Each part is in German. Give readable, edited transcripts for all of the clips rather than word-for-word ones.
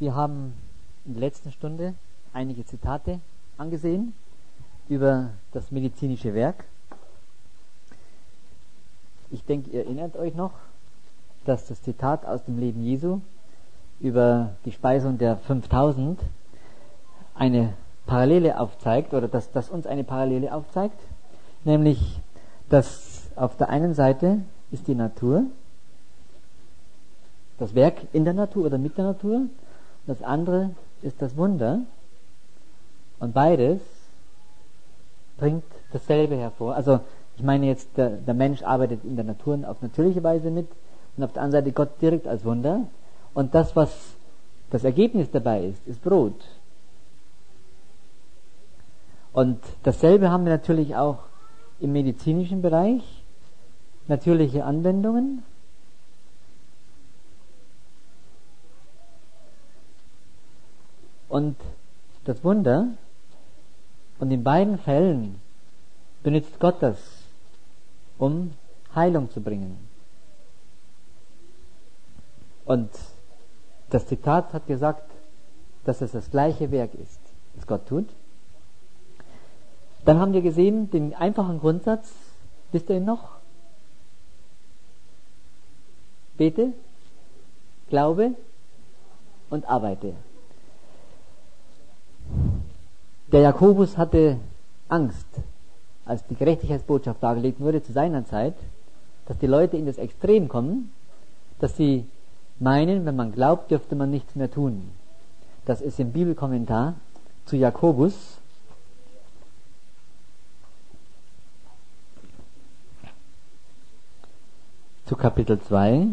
Wir haben in der letzten Stunde einige Zitate angesehen über das medizinische Werk. Ich denke, ihr erinnert euch noch, dass das Zitat aus dem Leben Jesu über die Speisung der 5000 eine Parallele aufzeigt, oder dass uns eine Parallele aufzeigt, nämlich, dass auf der einen Seite ist die Natur, das Werk in der Natur oder mit der Natur, das andere ist das Wunder, und beides bringt dasselbe hervor. Also ich meine jetzt, der Mensch arbeitet in der Natur auf natürliche Weise mit, und auf der anderen Seite Gott direkt als Wunder, und das, was das Ergebnis dabei ist, ist Brot. Und dasselbe haben wir natürlich auch im medizinischen Bereich, natürliche Anwendungen. Und das Wunder, und in beiden Fällen benutzt Gott das, um Heilung zu bringen. Und das Zitat hat gesagt, dass es das gleiche Werk ist, das Gott tut. Dann haben wir gesehen, den einfachen Grundsatz, wisst ihr ihn noch? Bete, glaube und arbeite. Der Jakobus hatte Angst, als die Gerechtigkeitsbotschaft dargelegt wurde zu seiner Zeit, dass die Leute in das Extrem kommen, dass sie meinen, wenn man glaubt, dürfte man nichts mehr tun. Das ist im Bibelkommentar zu Jakobus. Zu Kapitel 2,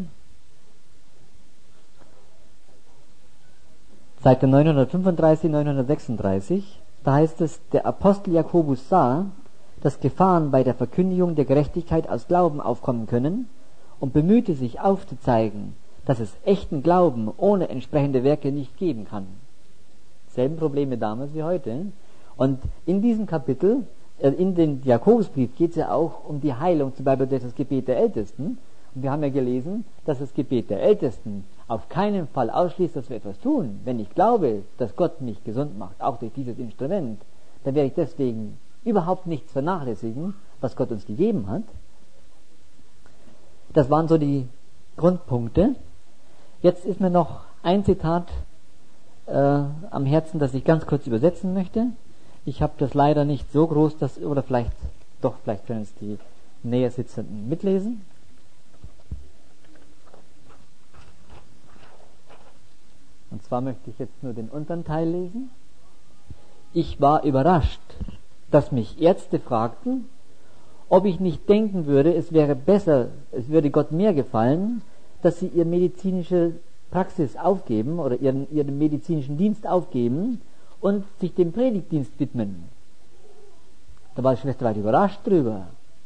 Seite 935, 936, da heißt es, der Apostel Jakobus sah, dass Gefahren bei der Verkündigung der Gerechtigkeit aus Glauben aufkommen können, und bemühte sich aufzuzeigen, dass es echten Glauben ohne entsprechende Werke nicht geben kann. Selben Probleme damals wie heute. Und in diesem Kapitel, in den Jakobusbrief, geht es ja auch um die Heilung, zum Beispiel durch das Gebet der Ältesten. Und wir haben ja gelesen, dass das Gebet der Ältesten auf keinen Fall ausschließt, dass wir etwas tun. Wenn ich glaube, dass Gott mich gesund macht, auch durch dieses Instrument, dann werde ich deswegen überhaupt nichts vernachlässigen, was Gott uns gegeben hat. Das waren so die Grundpunkte. Jetzt ist mir noch ein Zitat am Herzen, das ich ganz kurz übersetzen möchte. Ich habe das leider nicht so groß, oder vielleicht können es die näher Sitzenden mitlesen. Und zwar möchte ich jetzt nur den unteren Teil lesen. Ich war überrascht, dass mich Ärzte fragten, ob ich nicht denken würde, es wäre besser, es würde Gott mehr gefallen, dass sie ihre medizinische Praxis aufgeben oder ihren medizinischen Dienst aufgeben und sich dem Predigtdienst widmen. Da war die Schwester weit überrascht drüber.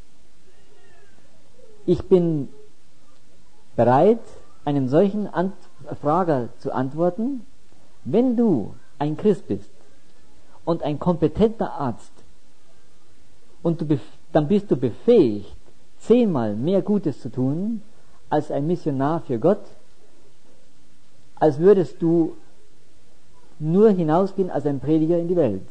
Ich bin bereit, einen solchen Frager zu antworten: Wenn du ein Christ bist und ein kompetenter Arzt, und dann bist du befähigt, 10-mal mehr Gutes zu tun als ein Missionar für Gott, als würdest du nur hinausgehen als ein Prediger in die Welt.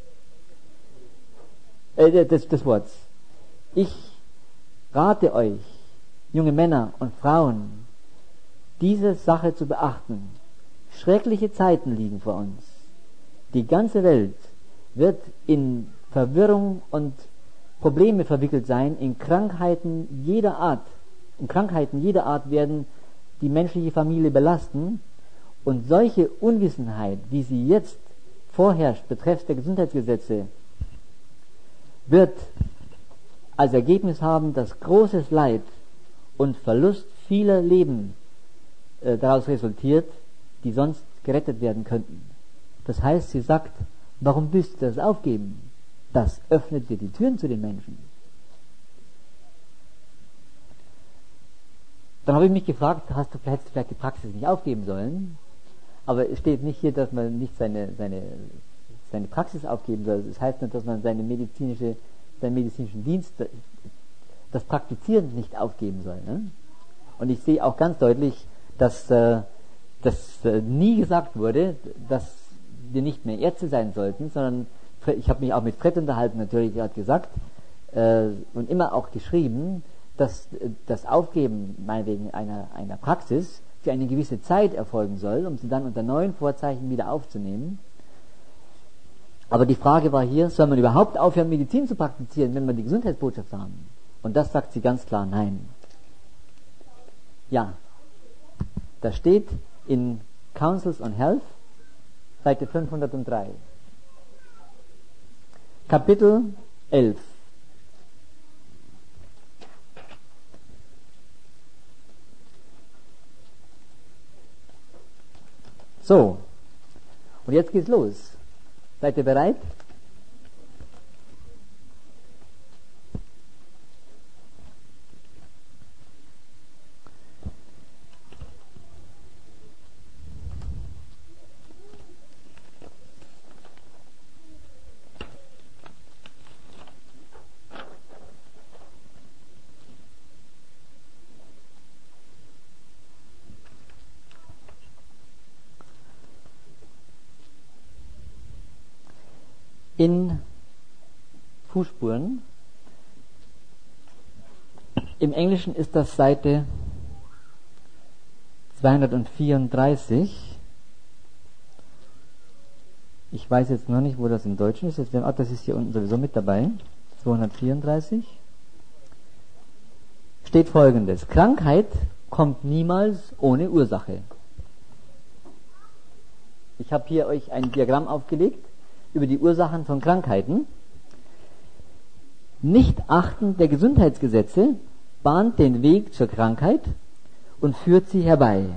Des Wortes. Ich rate euch, junge Männer und Frauen, diese Sache zu beachten. Schreckliche Zeiten liegen vor uns. Die ganze Welt wird in Verwirrung und Probleme verwickelt sein, in Krankheiten jeder Art. Und Krankheiten jeder Art werden die menschliche Familie belasten. Und solche Unwissenheit, wie sie jetzt vorherrscht betreffs der Gesundheitsgesetze, wird als Ergebnis haben, dass großes Leid und Verlust vieler Leben daraus resultiert, die sonst gerettet werden könnten. Das heißt, sie sagt, warum willst du das aufgeben? Das öffnet dir die Türen zu den Menschen. Dann habe ich mich gefragt, hättest du vielleicht die Praxis nicht aufgeben sollen? Aber es steht nicht hier, dass man nicht seine Praxis aufgeben soll. Das heißt nicht, dass man seinen medizinischen Dienst, das Praktizieren nicht aufgeben soll. Ne? Und ich sehe auch ganz deutlich, dass dass nie gesagt wurde, dass wir nicht mehr Ärzte sein sollten, sondern ich habe mich auch mit Fred unterhalten, natürlich, er hat gesagt, und immer auch geschrieben, dass das Aufgeben meinetwegen einer Praxis für eine gewisse Zeit erfolgen soll, um sie dann unter neuen Vorzeichen wieder aufzunehmen. Aber die Frage war hier, soll man überhaupt aufhören, Medizin zu praktizieren, wenn wir die Gesundheitsbotschaft haben? Und das sagt sie ganz klar, nein. Ja, das steht in Councils on Health, Seite 503. Kapitel 11. So, und jetzt geht's los. Seid ihr bereit? In Fußspuren. Im Englischen ist das Seite 234. Ich weiß jetzt noch nicht, wo das im Deutschen ist. Das ist hier unten sowieso mit dabei. 234. Steht Folgendes: Krankheit kommt niemals ohne Ursache. Ich habe hier euch ein Diagramm aufgelegt über die Ursachen von Krankheiten. Nichtachten der Gesundheitsgesetze bahnt den Weg zur Krankheit und führt sie herbei.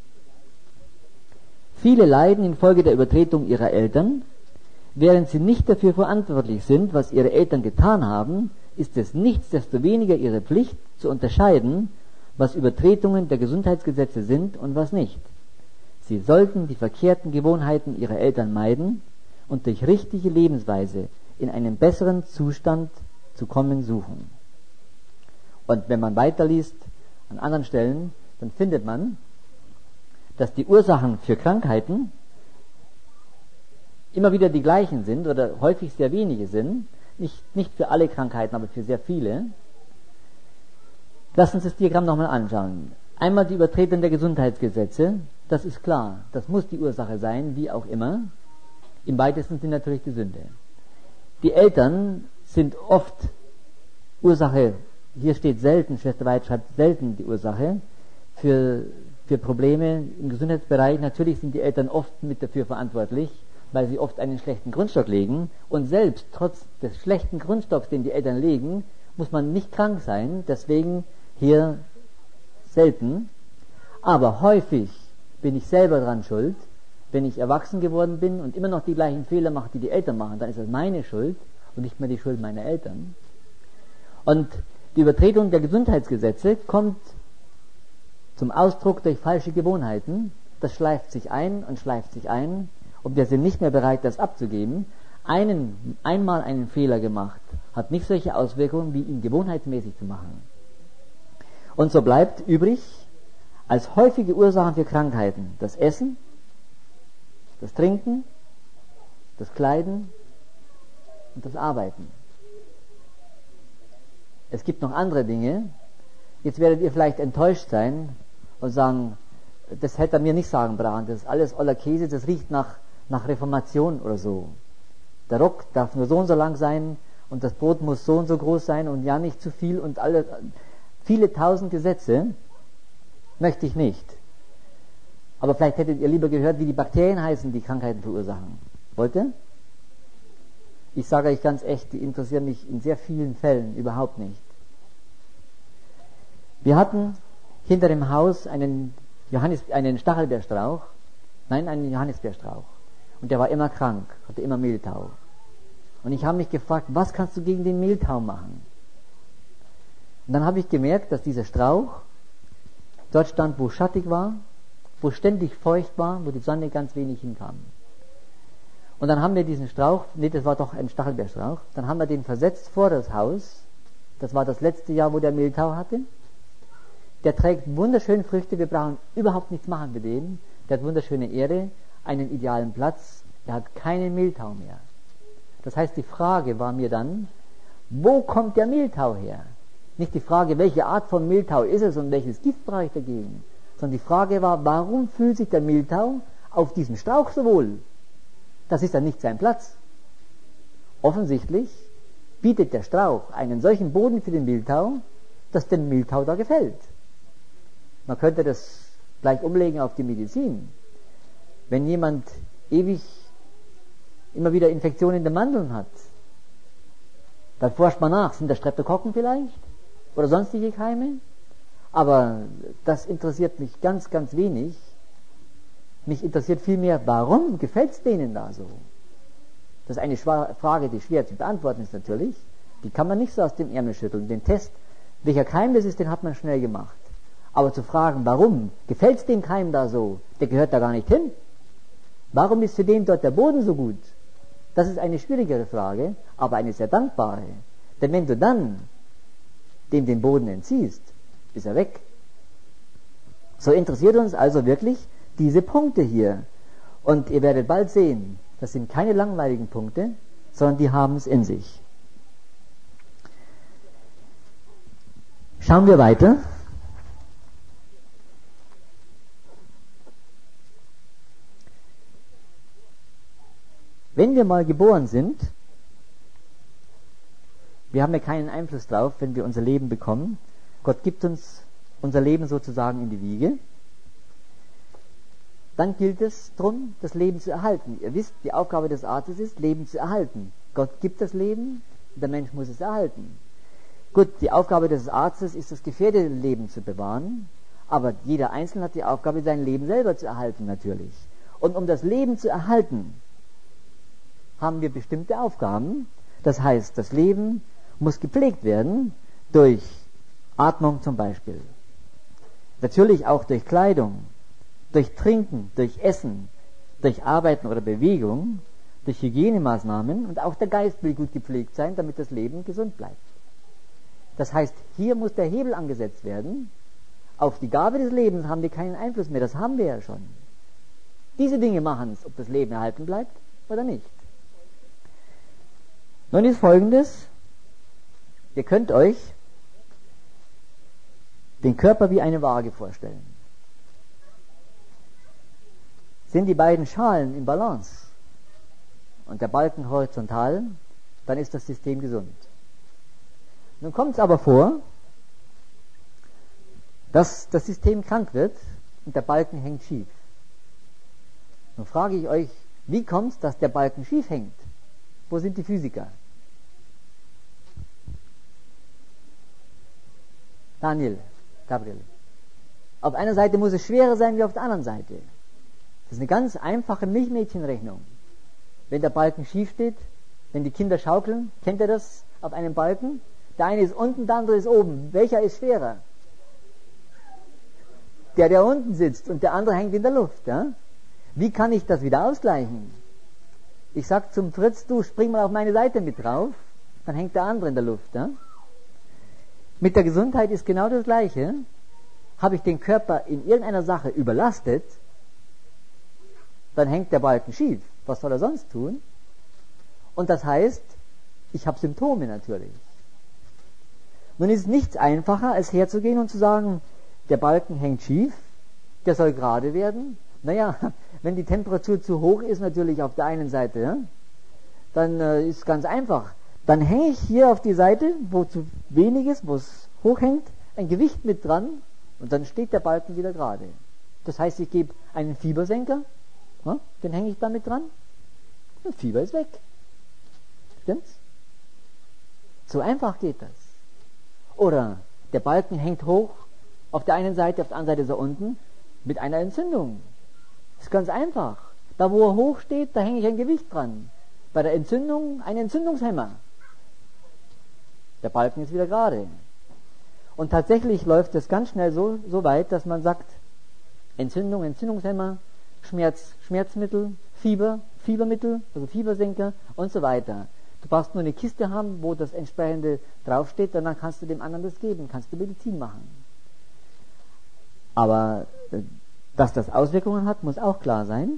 Viele leiden infolge der Übertretung ihrer Eltern. Während sie nicht dafür verantwortlich sind, was ihre Eltern getan haben, ist es nichtsdestoweniger ihre Pflicht, zu unterscheiden, was Übertretungen der Gesundheitsgesetze sind und was nicht. Sie sollten die verkehrten Gewohnheiten ihrer Eltern meiden und durch richtige Lebensweise in einen besseren Zustand zu kommen suchen. Und wenn man weiterliest an anderen Stellen, dann findet man, dass die Ursachen für Krankheiten immer wieder die gleichen sind oder häufig sehr wenige sind. Nicht für alle Krankheiten, aber für sehr viele. Lass uns das Diagramm nochmal anschauen. Einmal die Übertretung der Gesundheitsgesetze, das ist klar, das muss die Ursache sein, wie auch immer. Im weitesten Sinne natürlich die Sünde. Die Eltern sind oft Ursache, hier steht selten, Schwester Weid schreibt selten die Ursache für Probleme im Gesundheitsbereich. Natürlich sind die Eltern oft mit dafür verantwortlich, weil sie oft einen schlechten Grundstock legen. Und selbst trotz des schlechten Grundstocks, den die Eltern legen, muss man nicht krank sein. Deswegen hier selten. Aber häufig bin ich selber dran schuld. Wenn ich erwachsen geworden bin und immer noch die gleichen Fehler mache, die die Eltern machen, dann ist das meine Schuld und nicht mehr die Schuld meiner Eltern. Und die Übertretung der Gesundheitsgesetze kommt zum Ausdruck durch falsche Gewohnheiten. Das schleift sich ein und schleift sich ein und wir sind nicht mehr bereit, das abzugeben. Einmal einen Fehler gemacht, hat nicht solche Auswirkungen, wie ihn gewohnheitsmäßig zu machen. Und so bleibt übrig als häufige Ursachen für Krankheiten das Essen, das Trinken, das Kleiden und das Arbeiten. Es gibt noch andere Dinge. Jetzt werdet ihr vielleicht enttäuscht sein und sagen, das hätte er mir nicht sagen brauchen, das ist alles oller Käse, das riecht nach Reformation oder so. Der Rock darf nur so und so lang sein und das Brot muss so und so groß sein und ja nicht zu viel und viele tausend Gesetze möchte ich nicht. Aber vielleicht hättet ihr lieber gehört, wie die Bakterien heißen, die Krankheiten verursachen. Wollt ihr? Ich sage euch ganz echt, die interessieren mich in sehr vielen Fällen überhaupt nicht. Wir hatten hinter dem Haus einen Stachelbeerstrauch, einen Johannisbeerstrauch. Und der war immer krank, hatte immer Mehltau. Und ich habe mich gefragt, was kannst du gegen den Mehltau machen? Und dann habe ich gemerkt, dass dieser Strauch dort stand, wo schattig war, wo ständig feucht war, wo die Sonne ganz wenig hinkam. Und dann haben wir diesen Strauch, das war doch ein Stachelbeerstrauch, dann haben wir den versetzt vor das Haus. Das war das letzte Jahr, wo der Mehltau hatte. Der trägt wunderschöne Früchte, wir brauchen überhaupt nichts machen mit dem. der hat wunderschöne Erde, einen idealen Platz, er hat keinen Mehltau mehr. Das heißt, die Frage war mir dann, wo kommt der Mehltau her? Nicht die Frage, welche Art von Mehltau ist es und welches Gift brauche ich dagegen, sondern die Frage war, warum fühlt sich der Mehltau auf diesem Strauch so wohl? Das ist dann nicht sein Platz. Offensichtlich bietet der Strauch einen solchen Boden für den Mehltau, dass dem Mehltau da gefällt. Man könnte das gleich umlegen auf die Medizin. Wenn jemand ewig immer wieder Infektionen in den Mandeln hat, dann forscht man nach, sind das Streptokokken vielleicht oder sonstige Keime? Aber das interessiert mich ganz, ganz wenig. Mich interessiert vielmehr, warum gefällt es denen da so? Das ist eine Frage, die schwer zu beantworten ist natürlich. Die kann man nicht so aus dem Ärmel schütteln. Den Test, welcher Keim das ist, den hat man schnell gemacht. Aber zu fragen, warum gefällt es dem Keim da so, der gehört da gar nicht hin. Warum ist für den dort der Boden so gut? Das ist eine schwierigere Frage, aber eine sehr dankbare. Denn wenn du dann dem den Boden entziehst, ist er weg. So interessiert uns also wirklich diese Punkte hier. Und ihr werdet bald sehen, das sind keine langweiligen Punkte, sondern die haben es in sich. Schauen wir weiter. Wenn wir mal geboren sind, wir haben ja keinen Einfluss drauf, wenn wir unser Leben bekommen. Gott gibt uns unser Leben sozusagen in die Wiege. Dann gilt es darum, das Leben zu erhalten. Ihr wisst, die Aufgabe des Arztes ist, Leben zu erhalten. Gott gibt das Leben, der Mensch muss es erhalten. Gut, die Aufgabe des Arztes ist, das gefährdete Leben zu bewahren, aber jeder Einzelne hat die Aufgabe, sein Leben selber zu erhalten natürlich. Und um das Leben zu erhalten, haben wir bestimmte Aufgaben. Das heißt, das Leben muss gepflegt werden durch Atmung zum Beispiel. Natürlich auch durch Kleidung, durch Trinken, durch Essen, durch Arbeiten oder Bewegung, durch Hygienemaßnahmen, und auch der Geist will gut gepflegt sein, damit das Leben gesund bleibt. Das heißt, hier muss der Hebel angesetzt werden. Auf die Gabe des Lebens haben wir keinen Einfluss mehr, das haben wir ja schon. Diese Dinge machen es, ob das Leben erhalten bleibt oder nicht. Nun ist Folgendes: Ihr könnt euch den Körper wie eine Waage vorstellen. Sind die beiden Schalen im Balance und der Balken horizontal, dann ist das System gesund. Nun kommt es aber vor, dass das System krank wird und der Balken hängt schief. Nun frage ich euch, wie kommt es, dass der Balken schief hängt? Wo sind die Physiker? Daniel, Gabriel. Auf einer Seite muss es schwerer sein wie auf der anderen Seite. Das ist eine ganz einfache Milchmädchenrechnung. Wenn der Balken schief steht, wenn die Kinder schaukeln, kennt ihr das auf einem Balken? Der eine ist unten, der andere ist oben. Welcher ist schwerer? Der unten sitzt, und der andere hängt in der Luft. Ja? Wie kann ich das wieder ausgleichen? Ich sage zum Fritz, du spring mal auf meine Seite mit drauf, dann hängt der andere in der Luft. Ja? Mit der Gesundheit ist genau das Gleiche. Habe ich den Körper in irgendeiner Sache überlastet, dann hängt der Balken schief. Was soll er sonst tun? Und das heißt, ich habe Symptome natürlich. Nun ist es nichts einfacher, als herzugehen und zu sagen, der Balken hängt schief, der soll gerade werden. Naja, wenn die Temperatur zu hoch ist natürlich auf der einen Seite, ja, dann ist es ganz einfach. Dann hänge ich hier auf die Seite, wo zu wenig ist, wo es hoch hängt, ein Gewicht mit dran, und dann steht der Balken wieder gerade. Das heißt, ich gebe einen Fiebersenker, ja, den hänge ich damit dran, und Fieber ist weg. Stimmt's? So einfach geht das. Oder der Balken hängt hoch, auf der einen Seite, auf der anderen Seite ist er unten, mit einer Entzündung. Das ist ganz einfach. Da, wo er hoch steht, da hänge ich ein Gewicht dran. Bei der Entzündung ein Entzündungshemmer. Der Balken ist wieder gerade. Und tatsächlich läuft es ganz schnell so weit, dass man sagt, Entzündung, Entzündungshemmer, Schmerz, Schmerzmittel, Fieber, Fiebermittel, also Fiebersenker und so weiter. Du brauchst nur eine Kiste haben, wo das entsprechende draufsteht, und dann kannst du dem anderen das geben, kannst du Medizin machen. Aber Dass das Auswirkungen hat, muss auch klar sein.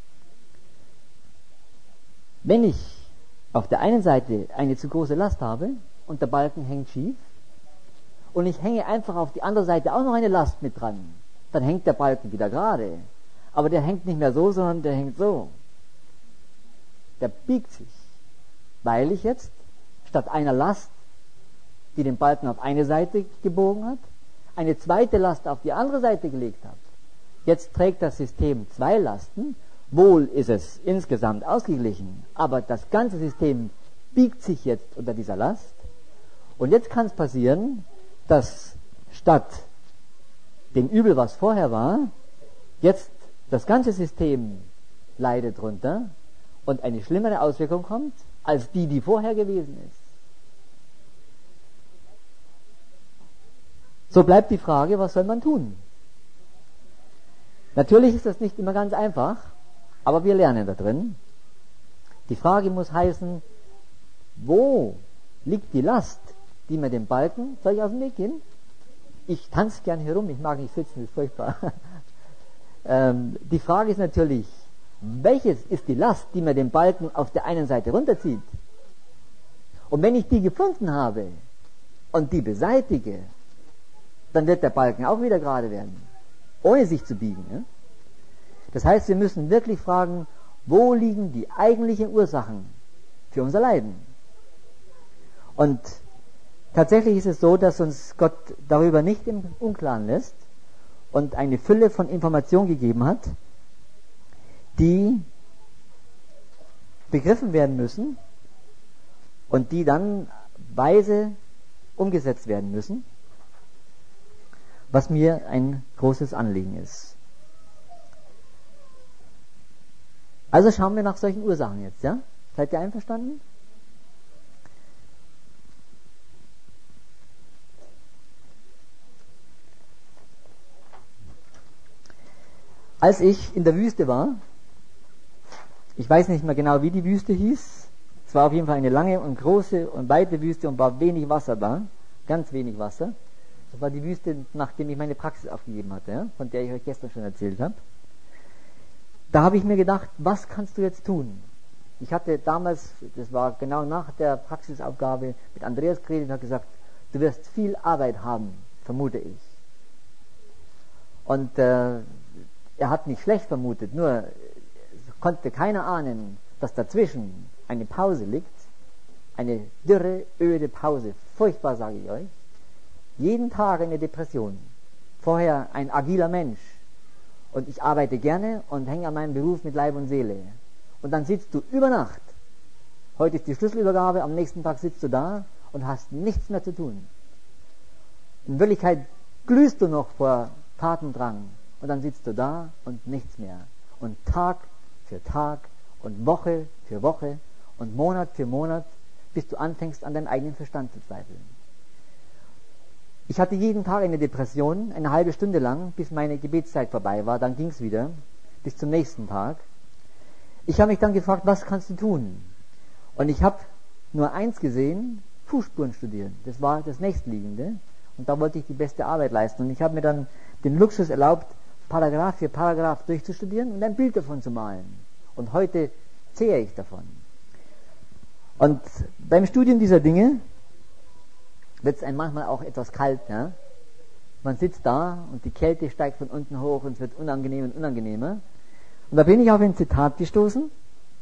Wenn ich auf der einen Seite eine zu große Last habe und der Balken hängt schief und ich hänge einfach auf die andere Seite auch noch eine Last mit dran, dann hängt der Balken wieder gerade. Aber der hängt nicht mehr so, sondern der hängt so. Der biegt sich, weil ich jetzt statt einer Last, die den Balken auf eine Seite gebogen hat, eine zweite Last auf die andere Seite gelegt habe. Jetzt trägt das System zwei Lasten. Wohl ist es insgesamt ausgeglichen, aber das ganze System biegt sich jetzt unter dieser Last. Und jetzt kann es passieren, dass statt dem Übel, was vorher war, jetzt das ganze System leidet drunter und eine schlimmere Auswirkung kommt, als die vorher gewesen ist. So bleibt die Frage, was soll man tun? Natürlich ist das nicht immer ganz einfach, aber wir lernen da drin. Die Frage muss heißen, wo liegt die Last, die mir den Balken, soll ich aus dem Weg gehen? Ich tanze gern herum, ich mag nicht sitzen, das ist furchtbar. Die Frage ist natürlich, welches ist die Last, die mir den Balken auf der einen Seite runterzieht? Und wenn ich die gefunden habe und die beseitige, dann wird der Balken auch wieder gerade werden, ohne sich zu biegen. Ne? Das heißt, wir müssen wirklich fragen, wo liegen die eigentlichen Ursachen für unser Leiden? Und tatsächlich ist es so, dass uns Gott darüber nicht im Unklaren lässt und eine Fülle von Informationen gegeben hat, die begriffen werden müssen und die dann weise umgesetzt werden müssen, was mir ein großes Anliegen ist. Also schauen wir nach solchen Ursachen jetzt, ja? Seid ihr einverstanden? Als ich in der Wüste war, ich weiß nicht mehr genau, wie die Wüste hieß, es war auf jeden Fall eine lange und große und weite Wüste und war wenig Wasser da, ganz wenig Wasser. Das war die Wüste, nachdem ich meine Praxis aufgegeben hatte, ja, von der ich euch gestern schon erzählt habe. Da habe ich mir gedacht, was kannst du jetzt tun? Ich hatte damals, das war genau nach der Praxisaufgabe, mit Andreas geredet und habe gesagt, du wirst viel Arbeit haben, vermute ich. Und er hat nicht schlecht vermutet, nur konnte keiner ahnen, dass dazwischen eine Pause liegt, eine dürre, öde Pause, furchtbar, sage ich euch. Jeden Tag eine Depression. Vorher ein agiler Mensch. Und ich arbeite gerne und hänge an meinem Beruf mit Leib und Seele. Und dann sitzt du über Nacht. Heute ist die Schlüsselübergabe, am nächsten Tag sitzt du da und hast nichts mehr zu tun. In Wirklichkeit glühst du noch vor Tatendrang. Und dann sitzt du da und nichts mehr. Und Tag für Tag und Woche für Woche und Monat für Monat, bis du anfängst, an deinem eigenen Verstand zu zweifeln. Ich hatte jeden Tag eine Depression, eine halbe Stunde lang, bis meine Gebetszeit vorbei war. Dann ging es wieder, bis zum nächsten Tag. Ich habe mich dann gefragt, was kannst du tun? Und ich habe nur eins gesehen, Fußspuren studieren. Das war das Nächstliegende. Und da wollte ich die beste Arbeit leisten. Und ich habe mir dann den Luxus erlaubt, Paragraph für Paragraph durchzustudieren und ein Bild davon zu malen. Und heute zehre ich davon. Und beim Studium dieser Dinge wird es einem manchmal auch etwas kalt. Ja? Man sitzt da und die Kälte steigt von unten hoch und es wird unangenehm und unangenehmer. Und da bin ich auf ein Zitat gestoßen.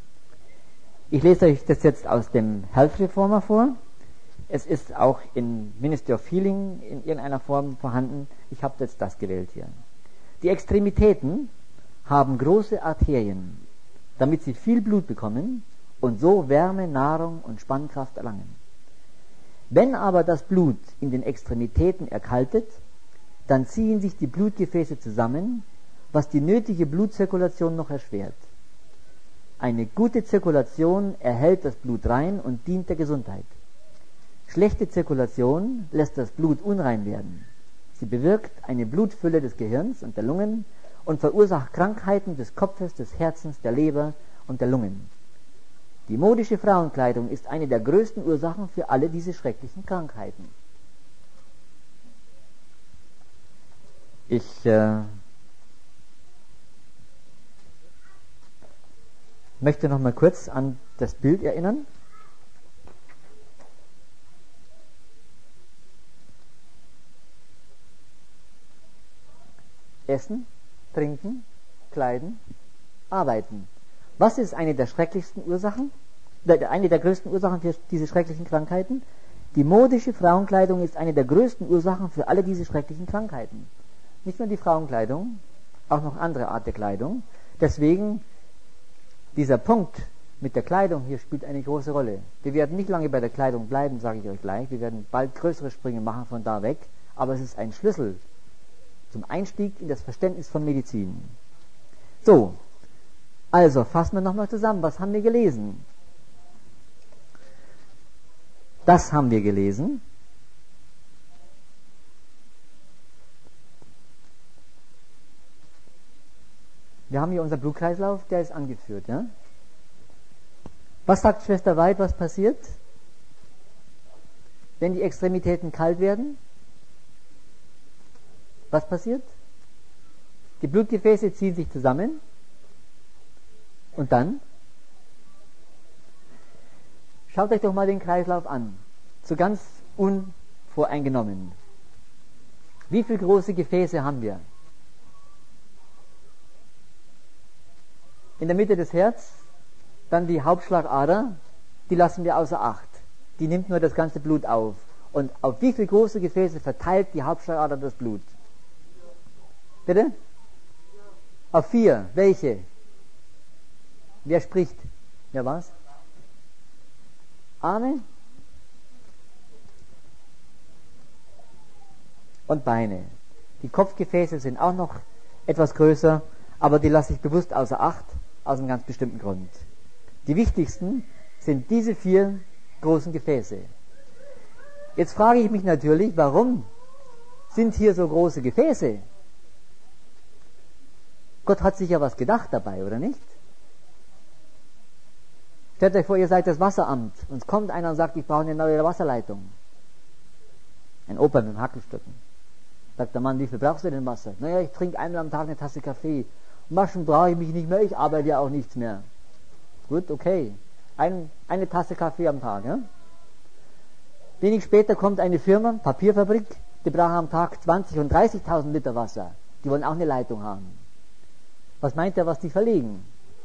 Ich lese euch das jetzt aus dem Health Reformer vor. Es ist auch in Ministry of Healing in irgendeiner Form vorhanden. Ich habe jetzt das gewählt hier. Die Extremitäten haben große Arterien, damit sie viel Blut bekommen und so Wärme, Nahrung und Spannkraft erlangen. Wenn aber das Blut in den Extremitäten erkaltet, dann ziehen sich die Blutgefäße zusammen, was die nötige Blutzirkulation noch erschwert. Eine gute Zirkulation erhält das Blut rein und dient der Gesundheit. Schlechte Zirkulation lässt das Blut unrein werden. Sie bewirkt eine Blutfülle des Gehirns und der Lungen und verursacht Krankheiten des Kopfes, des Herzens, der Leber und der Lungen. Die modische Frauenkleidung ist eine der größten Ursachen für alle diese schrecklichen Krankheiten. Ich Ich möchte noch mal kurz an das Bild erinnern. Essen, trinken, kleiden, arbeiten. Was ist eine der schrecklichsten Ursachen? Eine der größten Ursachen für diese schrecklichen Krankheiten? Die modische Frauenkleidung ist eine der größten Ursachen für alle diese schrecklichen Krankheiten. Nicht nur die Frauenkleidung, auch noch andere Art der Kleidung. Deswegen, dieser Punkt mit der Kleidung hier spielt eine große Rolle. Wir werden nicht lange bei der Kleidung bleiben, sage ich euch gleich. Wir werden bald größere Sprünge machen von da weg. Aber es ist ein Schlüssel zum Einstieg in das Verständnis von Medizin. So, also fassen wir nochmal zusammen. Was haben wir gelesen? Das haben wir gelesen. Wir haben hier unseren Blutkreislauf, der ist angeführt. Ja? Was sagt Schwester Weid, was passiert, wenn die Extremitäten kalt werden? Was passiert? Die Blutgefäße ziehen sich zusammen und dann? Schaut euch doch mal den Kreislauf an, so ganz unvoreingenommen. Wie viele große Gefäße haben wir? In der Mitte des Herzens, dann die Hauptschlagader, die lassen wir außer Acht. Die nimmt nur das ganze Blut auf. Und auf wie viele große Gefäße verteilt die Hauptschlagader das Blut? Bitte? Auf 4. Welche? Wer spricht? Ja, was? Arme und Beine. Die Kopfgefäße sind auch noch etwas größer, aber die lasse ich bewusst außer Acht, aus einem ganz bestimmten Grund. Die wichtigsten sind diese 4 großen Gefäße. Jetzt frage ich mich natürlich, warum sind hier so große Gefäße? Gott hat sich ja was gedacht dabei, oder nicht? Stellt euch vor, ihr seid das Wasseramt und es kommt einer und sagt, ich brauche eine neue Wasserleitung. Ein Opa mit dem Hackelstöcken. Sagt der Mann, wie viel brauchst du denn Wasser? Naja, ich trinke einmal am Tag eine Tasse Kaffee. Waschen brauche ich mich nicht mehr, ich arbeite ja auch nichts mehr. Gut, okay. Eine Tasse Kaffee am Tag. Ja? Wenig später kommt eine Firma, Papierfabrik, die brauchen am Tag 20.000 und 30.000 Liter Wasser. Die wollen auch eine Leitung haben. Was meint er, was die verlegen?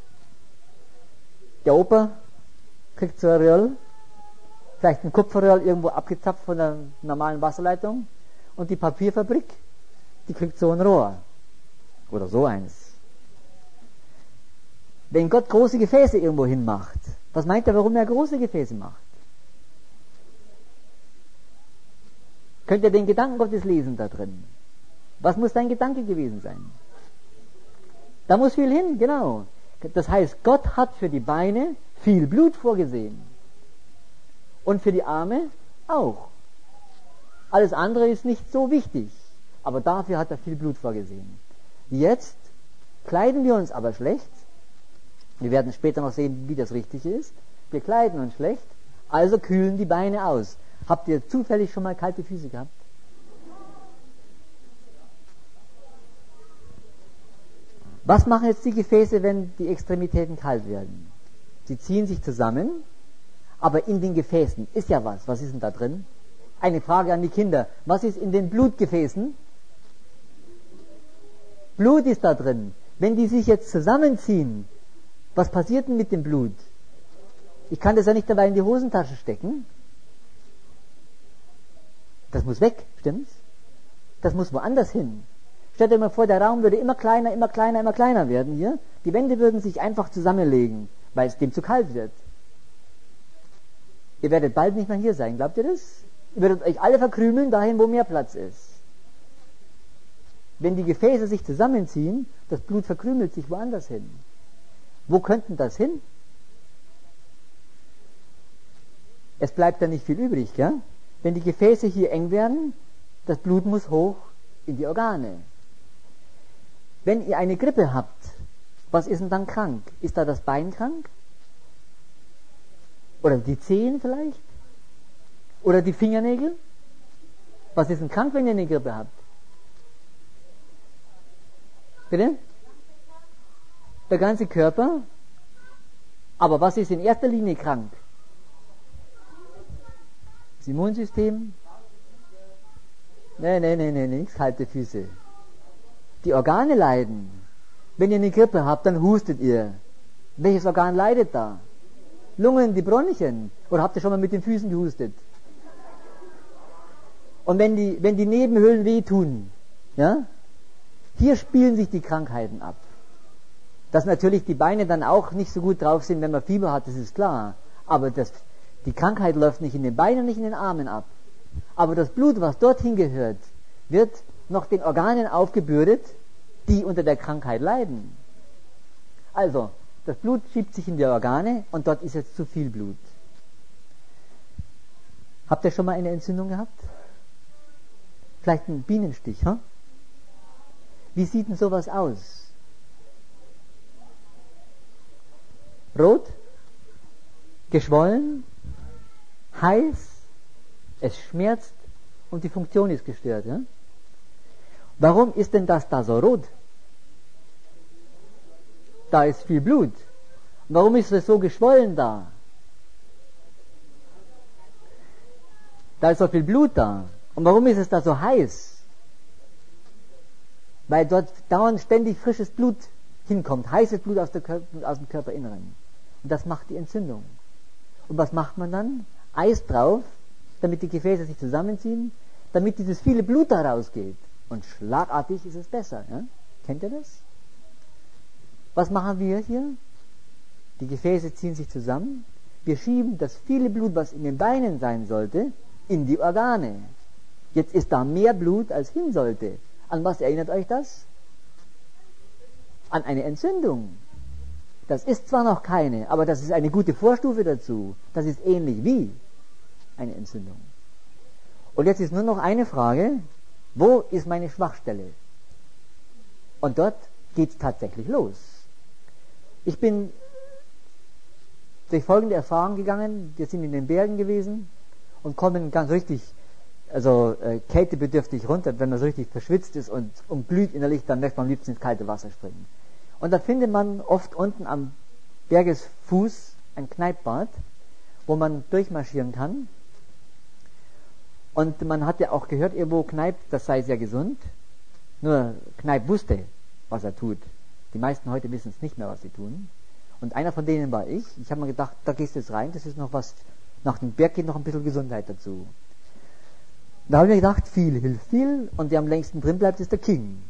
Der Opa kriegt so ein Röhrl, vielleicht ein Kupferröhrl irgendwo abgezapft von der normalen Wasserleitung, und die Papierfabrik, die kriegt so ein Rohr. Oder so eins. Wenn Gott große Gefäße irgendwo hin macht, was meint er, warum er große Gefäße macht? Könnt ihr den Gedanken Gottes lesen da drin? Was muss dein Gedanke gewesen sein? Da muss viel hin, genau. Das heißt, Gott hat für die Beine viel Blut vorgesehen. Und für die Arme auch. Alles andere ist nicht so wichtig. Aber dafür hat er viel Blut vorgesehen. Jetzt kleiden wir uns aber schlecht. Wir werden später noch sehen, wie das richtig ist. Wir kleiden uns schlecht, also kühlen die Beine aus. Habt ihr zufällig schon mal kalte Füße gehabt? Was machen jetzt die Gefäße, wenn die Extremitäten kalt werden? Sie ziehen sich zusammen, aber in den Gefäßen ist ja was. Was ist denn da drin? Eine Frage an die Kinder. Was ist in den Blutgefäßen? Blut ist da drin. Wenn die sich jetzt zusammenziehen, was passiert denn mit dem Blut? Ich kann das ja nicht dabei in die Hosentasche stecken. Das muss weg, stimmt's? Das muss woanders hin. Stellt euch mal vor, der Raum würde immer kleiner, immer kleiner, immer kleiner werden hier. Die Wände würden sich einfach zusammenlegen, weil es dem zu kalt wird. Ihr werdet bald nicht mehr hier sein, glaubt ihr das? Ihr werdet euch alle verkrümeln dahin, wo mehr Platz ist. Wenn die Gefäße sich zusammenziehen, das Blut verkrümelt sich woanders hin. Wo könnten das hin? Es bleibt da nicht viel übrig, gell? Wenn die Gefäße hier eng werden, das Blut muss hoch in die Organe. Wenn ihr eine Grippe habt, was ist denn dann krank? Ist da das Bein krank? Oder die Zehen vielleicht? Oder die Fingernägel? Was ist denn krank, wenn ihr eine Grippe habt? Bitte? Der ganze Körper? Aber was ist in erster Linie krank? Das Immunsystem? Nee, nichts, kalte Füße. Die Organe leiden. Wenn ihr eine Grippe habt, dann hustet ihr. Welches Organ leidet da? Lungen, die Bronchien. Oder habt ihr schon mal mit den Füßen gehustet? Und wenn die Nebenhöhlen wehtun, ja, hier spielen sich die Krankheiten ab. Dass natürlich die Beine dann auch nicht so gut drauf sind, wenn man Fieber hat, das ist klar. Aber die Krankheit läuft nicht in den Beinen, nicht in den Armen ab. Aber das Blut, was dorthin gehört, wird noch den Organen aufgebürdet, die unter der Krankheit leiden. Also, das Blut schiebt sich in die Organe und dort ist jetzt zu viel Blut. Habt ihr schon mal eine Entzündung gehabt? Vielleicht einen Bienenstich, hm? Wie sieht denn sowas aus? Rot? Geschwollen? Heiß? Es schmerzt und die Funktion ist gestört. Ja? Warum ist denn das da so rot? Da ist viel Blut. Warum ist es so geschwollen da? Da ist so viel Blut da. Und warum ist es da so heiß? Weil dort dauernd ständig frisches Blut hinkommt. Heißes Blut aus dem Körperinneren. Und das macht die Entzündung. Und was macht man dann? Eis drauf, damit die Gefäße sich zusammenziehen, damit dieses viele Blut da rausgeht. Und schlagartig ist es besser. Ja? Kennt ihr das? Was machen wir hier? Die Gefäße ziehen sich zusammen. Wir schieben das viele Blut, was in den Beinen sein sollte, in die Organe. Jetzt ist da mehr Blut, als hin sollte. An was erinnert euch das? An eine Entzündung. Das ist zwar noch keine, aber das ist eine gute Vorstufe dazu. Das ist ähnlich wie eine Entzündung. Und jetzt ist nur noch eine Frage, wo ist meine Schwachstelle? Und dort geht es tatsächlich los. Ich bin durch folgende Erfahrung gegangen, wir sind in den Bergen gewesen und kommen ganz richtig, also kältebedürftig runter, wenn man so richtig verschwitzt ist und glüht innerlich, dann möchte man am liebsten ins kalte Wasser springen. Und da findet man oft unten am Bergesfuß ein Kneippbad, wo man durchmarschieren kann. Und man hat ja auch gehört, irgendwo Kneipp, das sei sehr gesund. Nur Kneipp wusste, was er tut. Die meisten heute wissen es nicht mehr, was sie tun. Und einer von denen war ich. Ich habe mir gedacht, da gehst du jetzt rein, das ist noch was, nach dem Berg geht noch ein bisschen Gesundheit dazu. Da habe ich mir gedacht, viel hilft viel und der am längsten drin bleibt, ist der King.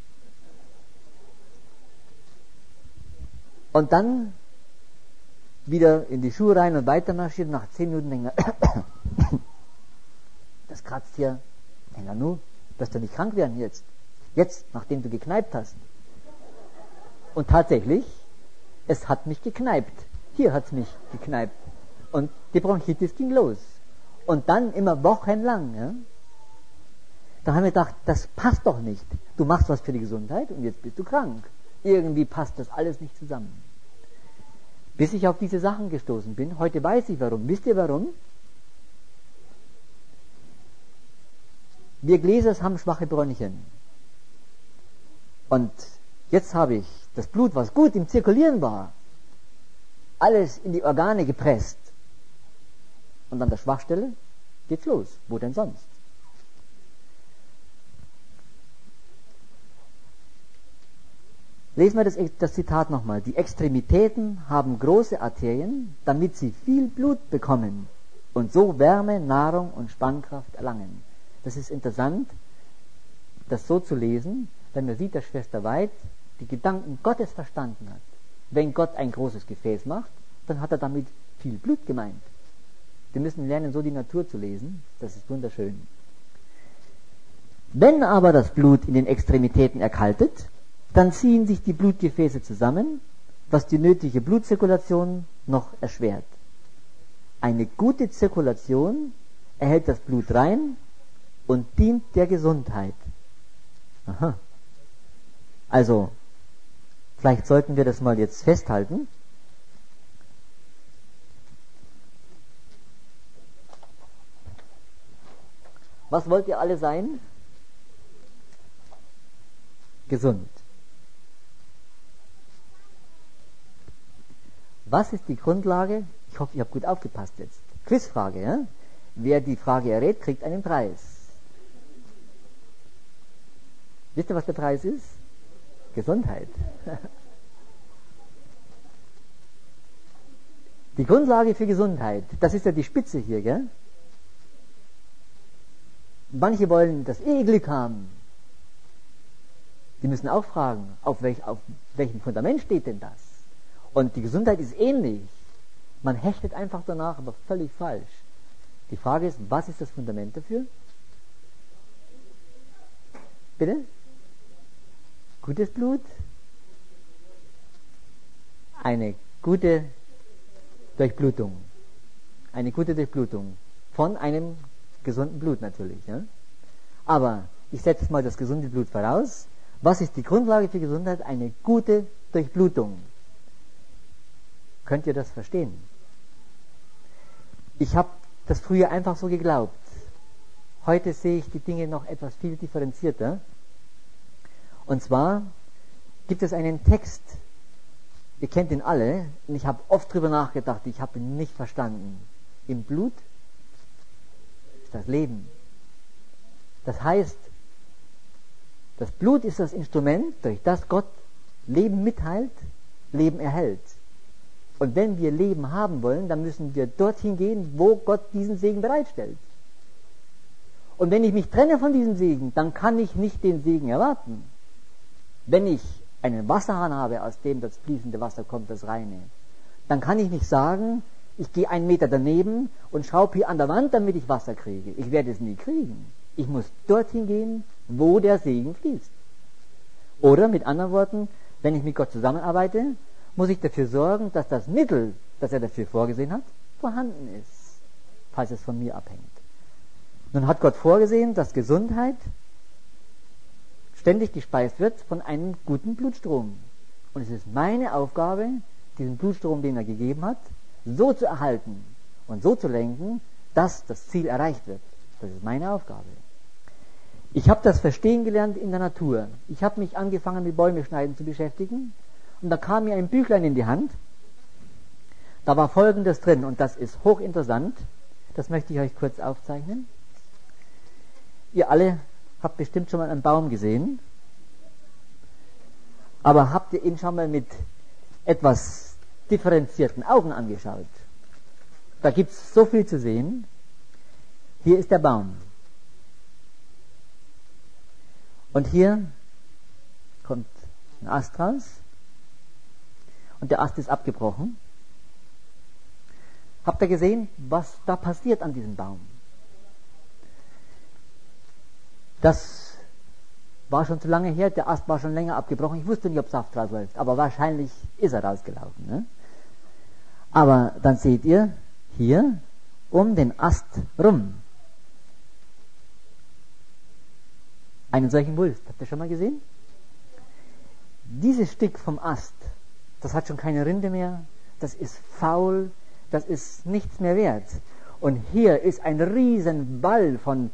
Und dann wieder in die Schuhe rein und weiter marschiert. Nach 10 Minuten denke ich, das kratzt hier. Na nu, wirst du nicht krank werden jetzt. Jetzt, nachdem du gekneipt hast. Und tatsächlich, es hat mich gekneipt. Hier hat es mich gekneipt. Und die Bronchitis ging los. Und dann immer wochenlang. Ja? Da haben wir gedacht, das passt doch nicht. Du machst was für die Gesundheit und jetzt bist du krank. Irgendwie passt das alles nicht zusammen. Bis ich auf diese Sachen gestoßen bin. Heute weiß ich warum. Wisst ihr warum? Wir Gläsers haben schwache Bronchien. Und jetzt habe ich das Blut, was gut im Zirkulieren war, alles in die Organe gepresst. Und an der Schwachstelle geht's los. Wo denn sonst? Lesen wir das Zitat nochmal. Die Extremitäten haben große Arterien, damit sie viel Blut bekommen und so Wärme, Nahrung und Spannkraft erlangen. Das ist interessant, das so zu lesen, wenn man sieht, dass Schwester Weid die Gedanken Gottes verstanden hat. Wenn Gott ein großes Gefäß macht, dann hat er damit viel Blut gemeint. Wir müssen lernen, so die Natur zu lesen. Das ist wunderschön. Wenn aber das Blut in den Extremitäten erkaltet, dann ziehen sich die Blutgefäße zusammen, was die nötige Blutzirkulation noch erschwert. Eine gute Zirkulation erhält das Blut rein und dient der Gesundheit. Aha. Also, vielleicht sollten wir das mal jetzt festhalten. Was wollt ihr alle sein? Gesund. Was ist die Grundlage? Ich hoffe, ihr habt gut aufgepasst jetzt. Quizfrage, ja? Wer die Frage errät, kriegt einen Preis. Wisst ihr, was der Preis ist? Gesundheit. Die Grundlage für Gesundheit, das ist ja die Spitze hier, gell? Manche wollen das Eheglück haben. Die müssen auch fragen, auf welchem Fundament steht denn das? Und die Gesundheit ist ähnlich. Man hechtet einfach danach, aber völlig falsch. Die Frage ist, was ist das Fundament dafür? Bitte? Gutes Blut? Eine gute Durchblutung. Eine gute Durchblutung. Von einem gesunden Blut natürlich. Ja? Aber ich setze mal das gesunde Blut voraus. Was ist die Grundlage für Gesundheit? Eine gute Durchblutung. Könnt ihr das verstehen? Ich habe das früher einfach so geglaubt. Heute sehe ich die Dinge noch etwas viel differenzierter. Und zwar gibt es einen Text, ihr kennt ihn alle, und ich habe oft drüber nachgedacht, ich habe ihn nicht verstanden. Im Blut ist das Leben. Das heißt, das Blut ist das Instrument, durch das Gott Leben mitteilt, Leben erhält. Und wenn wir Leben haben wollen, dann müssen wir dorthin gehen, wo Gott diesen Segen bereitstellt. Und wenn ich mich trenne von diesem Segen, dann kann ich nicht den Segen erwarten. Wenn ich einen Wasserhahn habe, aus dem das fließende Wasser kommt, das reine, dann kann ich nicht sagen, ich gehe 1 Meter daneben und schraube hier an der Wand, damit ich Wasser kriege. Ich werde es nie kriegen. Ich muss dorthin gehen, wo der Segen fließt. Oder mit anderen Worten, wenn ich mit Gott zusammenarbeite, muss ich dafür sorgen, dass das Mittel, das er dafür vorgesehen hat, vorhanden ist, falls es von mir abhängt. Nun hat Gott vorgesehen, dass Gesundheit ständig gespeist wird von einem guten Blutstrom. Und es ist meine Aufgabe, diesen Blutstrom, den er gegeben hat, so zu erhalten und so zu lenken, dass das Ziel erreicht wird. Das ist meine Aufgabe. Ich habe das verstehen gelernt in der Natur. Ich habe mich angefangen, mit Bäume schneiden zu beschäftigen. Und da kam mir ein Büchlein in die Hand. Da war Folgendes drin, und das ist hochinteressant. Das möchte ich euch kurz aufzeichnen. Ihr alle habt bestimmt schon mal einen Baum gesehen. Aber habt ihr ihn schon mal mit etwas differenzierten Augen angeschaut? Da gibt es so viel zu sehen. Hier ist der Baum. Und hier kommt ein Ast raus. Und der Ast ist abgebrochen. Habt ihr gesehen, was da passiert an diesem Baum? Das war schon zu lange her, der Ast war schon länger abgebrochen. Ich wusste nicht, ob Saft rausläuft, aber wahrscheinlich ist er rausgelaufen. Ne? Aber dann seht ihr hier um den Ast rum einen solchen Wulst. Habt ihr schon mal gesehen? Dieses Stück vom Ast, das hat schon keine Rinde mehr, das ist faul, das ist nichts mehr wert. Und hier ist ein riesen Ball von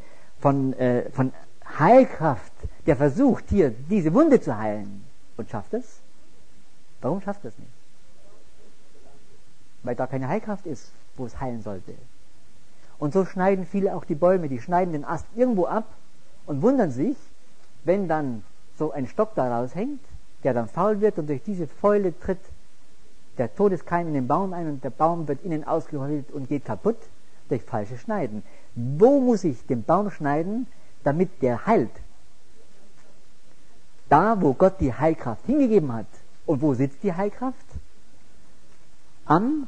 Heilkraft, der versucht, hier diese Wunde zu heilen. Und schafft es? Warum schafft es nicht? Weil da keine Heilkraft ist, wo es heilen sollte. Und so schneiden viele auch die Bäume, die schneiden den Ast irgendwo ab und wundern sich, wenn dann so ein Stock da raushängt, der dann faul wird, und durch diese Fäule tritt der Todeskeim in den Baum ein und der Baum wird innen ausgeheult und geht kaputt durch falsche Schneiden. Wo muss ich den Baum schneiden, damit der heilt? Da, wo Gott die Heilkraft hingegeben hat. Und wo sitzt die Heilkraft? Am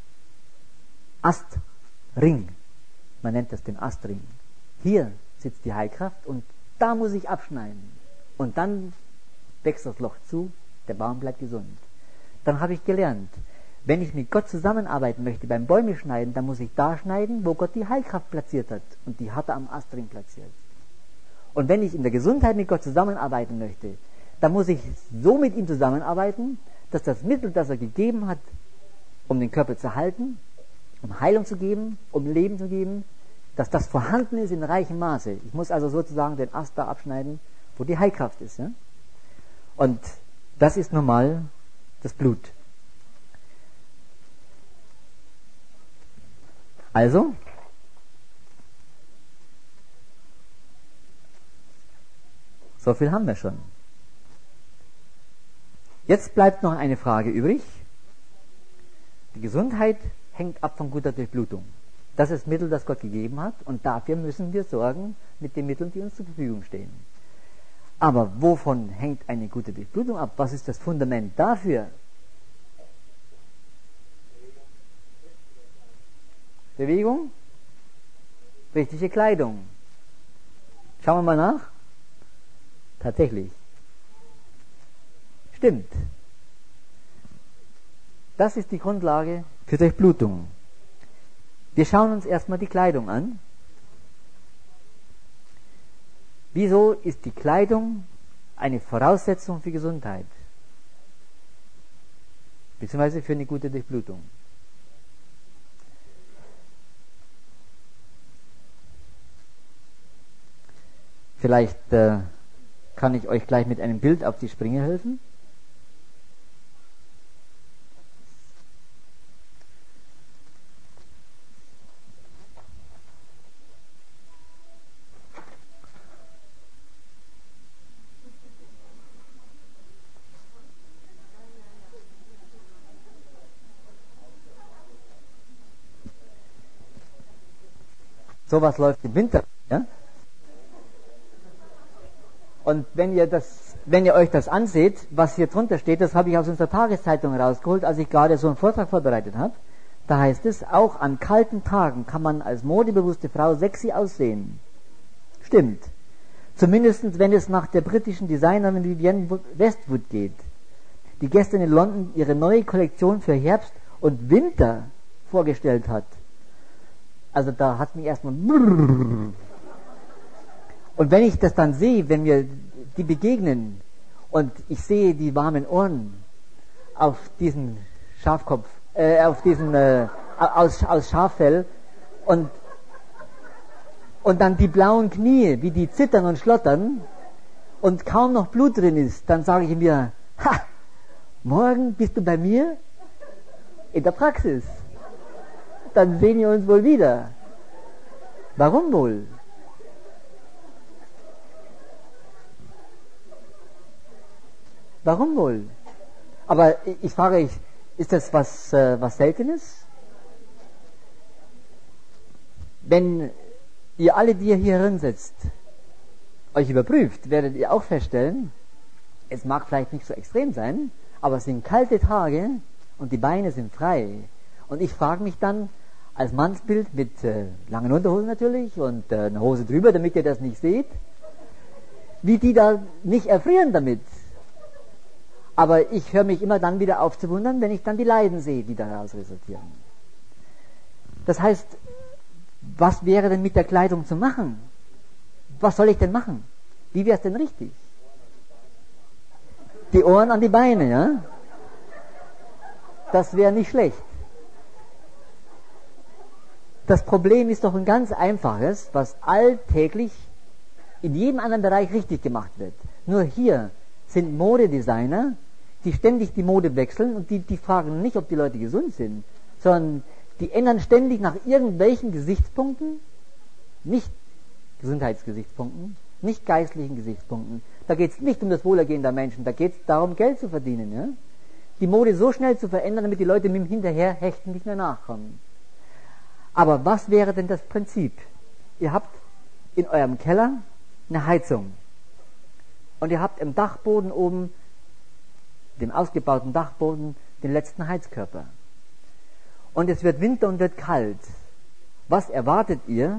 Astring. Man nennt das den Astring. Hier sitzt die Heilkraft und da muss ich abschneiden. Und dann wächst das Loch zu, der Baum bleibt gesund. Dann habe ich gelernt, wenn ich mit Gott zusammenarbeiten möchte beim Bäume schneiden, dann muss ich da schneiden, wo Gott die Heilkraft platziert hat. Und die hat er am Astring platziert. Und wenn ich in der Gesundheit mit Gott zusammenarbeiten möchte, dann muss ich so mit ihm zusammenarbeiten, dass das Mittel, das er gegeben hat, um den Körper zu halten, um Heilung zu geben, um Leben zu geben, dass das vorhanden ist in reichem Maße. Ich muss also sozusagen den Ast da abschneiden, wo die Heilkraft ist. Ja? Und das ist normal das Blut. Also, so viel haben wir schon. Jetzt bleibt noch eine Frage übrig. Die Gesundheit hängt ab von guter Durchblutung. Das ist das Mittel, das Gott gegeben hat, und dafür müssen wir sorgen mit den Mitteln, die uns zur Verfügung stehen. Aber wovon hängt eine gute Durchblutung ab? Was ist das Fundament dafür? Bewegung? Richtige Kleidung. Schauen wir mal nach. Tatsächlich. Stimmt. Das ist die Grundlage für Durchblutung. Wir schauen uns erstmal die Kleidung an. Wieso ist die Kleidung eine Voraussetzung für Gesundheit? Beziehungsweise für eine gute Durchblutung. Vielleicht kann ich euch gleich mit einem Bild auf die Sprünge helfen. Sowas läuft im Winter. Ja? Und wenn ihr euch das anseht, was hier drunter steht, das habe ich aus unserer Tageszeitung rausgeholt, als ich gerade so einen Vortrag vorbereitet habe. Da heißt es, auch an kalten Tagen kann man als modebewusste Frau sexy aussehen. Stimmt. Zumindest wenn es nach der britischen Designerin Vivienne Westwood geht, die gestern in London ihre neue Kollektion für Herbst und Winter vorgestellt hat. Also da hat mich erstmal... Und wenn ich das dann sehe, wenn mir die begegnen und ich sehe die warmen Ohren auf diesen Schafkopf, aus Schaffell und dann die blauen Knie, wie die zittern und schlottern und kaum noch Blut drin ist, dann sage ich mir, ha, morgen bist du bei mir in der Praxis. Dann sehen wir uns wohl wieder. Warum wohl? Warum wohl? Aber ich frage euch, ist das was Seltenes? Wenn ihr alle, die ihr hier drin sitzt, euch überprüft, werdet ihr auch feststellen, es mag vielleicht nicht so extrem sein, aber es sind kalte Tage und die Beine sind frei. Und ich frage mich dann, als Mannsbild mit langen Unterhosen natürlich und einer Hose drüber, damit ihr das nicht seht, wie die da nicht erfrieren damit. Aber ich höre mich immer dann wieder auf zu wundern, wenn ich dann die Leiden sehe, die daraus resultieren. Das heißt, was wäre denn mit der Kleidung zu machen? Was soll ich denn machen? Wie wäre es denn richtig? Die Ohren an die Beine, ja? Das wäre nicht schlecht. Das Problem ist doch ein ganz einfaches, was alltäglich in jedem anderen Bereich richtig gemacht wird. Nur hier sind Modedesigner, die ständig die Mode wechseln und die fragen nicht, ob die Leute gesund sind, sondern die ändern ständig nach irgendwelchen Gesichtspunkten, nicht Gesundheitsgesichtspunkten, nicht geistlichen Gesichtspunkten. Da geht es nicht um das Wohlergehen der Menschen, da geht es darum, Geld zu verdienen. Ja? Die Mode so schnell zu verändern, damit die Leute mit dem Hinterherhechten nicht mehr nachkommen. Aber was wäre denn das Prinzip? Ihr habt in eurem Keller eine Heizung. Und ihr habt im Dachboden oben, dem ausgebauten Dachboden, den letzten Heizkörper. Und es wird Winter und wird kalt. Was erwartet ihr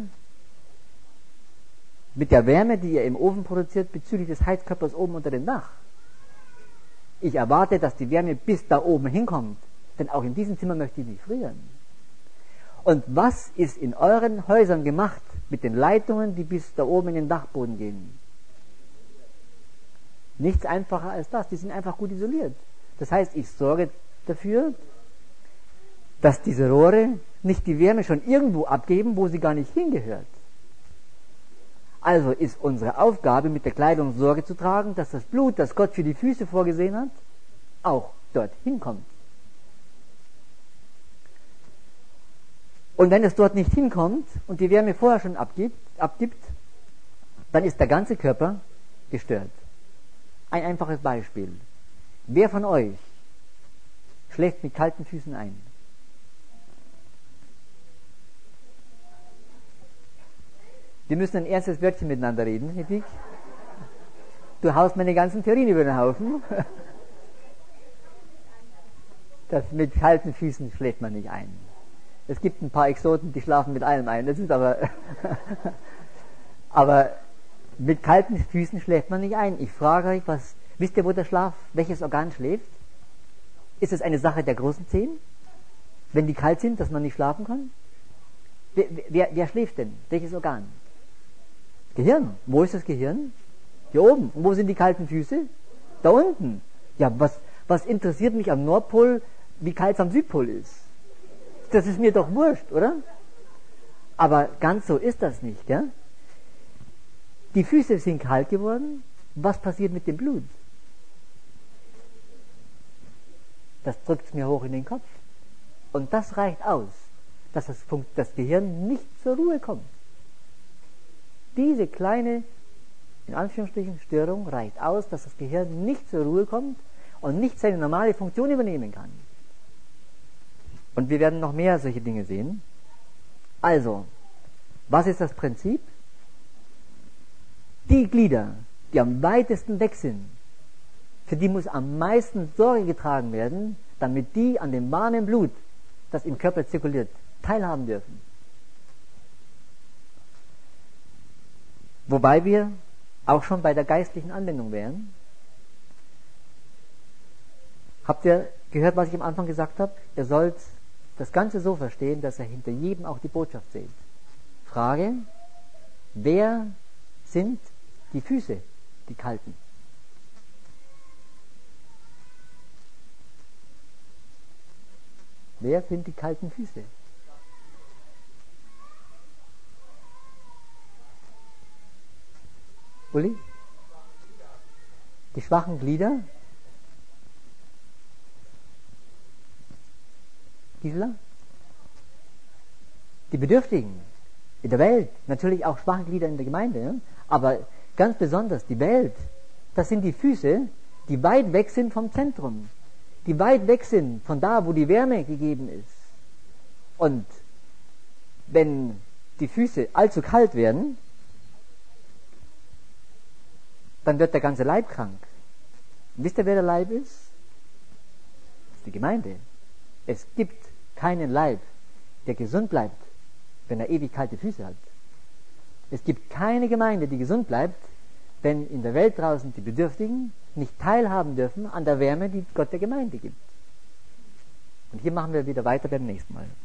mit der Wärme, die ihr im Ofen produziert, bezüglich des Heizkörpers oben unter dem Dach? Ich erwarte, dass die Wärme bis da oben hinkommt. Denn auch in diesem Zimmer möchte ich nicht frieren. Und was ist in euren Häusern gemacht mit den Leitungen, die bis da oben in den Dachboden gehen? Nichts einfacher als das. Die sind einfach gut isoliert. Das heißt, ich sorge dafür, dass diese Rohre nicht die Wärme schon irgendwo abgeben, wo sie gar nicht hingehört. Also ist unsere Aufgabe, mit der Kleidung Sorge zu tragen, dass das Blut, das Gott für die Füße vorgesehen hat, auch dort hinkommt. Und wenn es dort nicht hinkommt und die Wärme vorher schon abgibt, dann ist der ganze Körper gestört. Ein einfaches Beispiel. Wer von euch schläft mit kalten Füßen ein? Wir müssen ein erstes Wörtchen miteinander reden, Hedwig. Du haust meine ganzen Theorien über den Haufen. Das mit kalten Füßen schläft man nicht ein. Es gibt ein paar Exoten, die schlafen mit allem ein. Das ist aber mit kalten Füßen schläft man nicht ein. Ich frage euch, wisst ihr, wo der Schlaf, welches Organ schläft? Ist es eine Sache der großen Zehen? Wenn die kalt sind, dass man nicht schlafen kann? Wer schläft denn? Welches Organ? Gehirn. Wo ist das Gehirn? Hier oben. Und wo sind die kalten Füße? Da unten. Ja, was interessiert mich am Nordpol, wie kalt es am Südpol ist? Das ist mir doch wurscht, oder? Aber ganz so ist das nicht, ja? Die Füße sind kalt geworden. Was passiert mit dem Blut? Das drückt es mir hoch in den Kopf. Und das reicht aus, dass das Gehirn nicht zur Ruhe kommt. Diese kleine, in Anführungsstrichen, Störung reicht aus, dass das Gehirn nicht zur Ruhe kommt und nicht seine normale Funktion übernehmen kann. Und wir werden noch mehr solche Dinge sehen. Also, was ist das Prinzip? Die Glieder, die am weitesten weg sind, für die muss am meisten Sorge getragen werden, damit die an dem warmen Blut, das im Körper zirkuliert, teilhaben dürfen. Wobei wir auch schon bei der geistlichen Anwendung wären. Habt ihr gehört, was ich am Anfang gesagt habe? Ihr sollt das Ganze so verstehen, dass er hinter jedem auch die Botschaft seht. Frage, wer sind die Füße, die kalten? Wer sind die kalten Füße? Uli? Die schwachen Glieder? Gisela? Die Bedürftigen in der Welt, natürlich auch schwache Glieder in der Gemeinde, ja? Aber ganz besonders die Welt, das sind die Füße, die weit weg sind vom Zentrum, die weit weg sind von da, wo die Wärme gegeben ist. Und wenn die Füße allzu kalt werden, dann wird der ganze Leib krank. Und wisst ihr, wer der Leib ist? Das ist die Gemeinde. Es gibt keinen Leib, der gesund bleibt, wenn er ewig kalte Füße hat. Es gibt keine Gemeinde, die gesund bleibt, wenn in der Welt draußen die Bedürftigen nicht teilhaben dürfen an der Wärme, die Gott der Gemeinde gibt. Und hier machen wir wieder weiter beim nächsten Mal.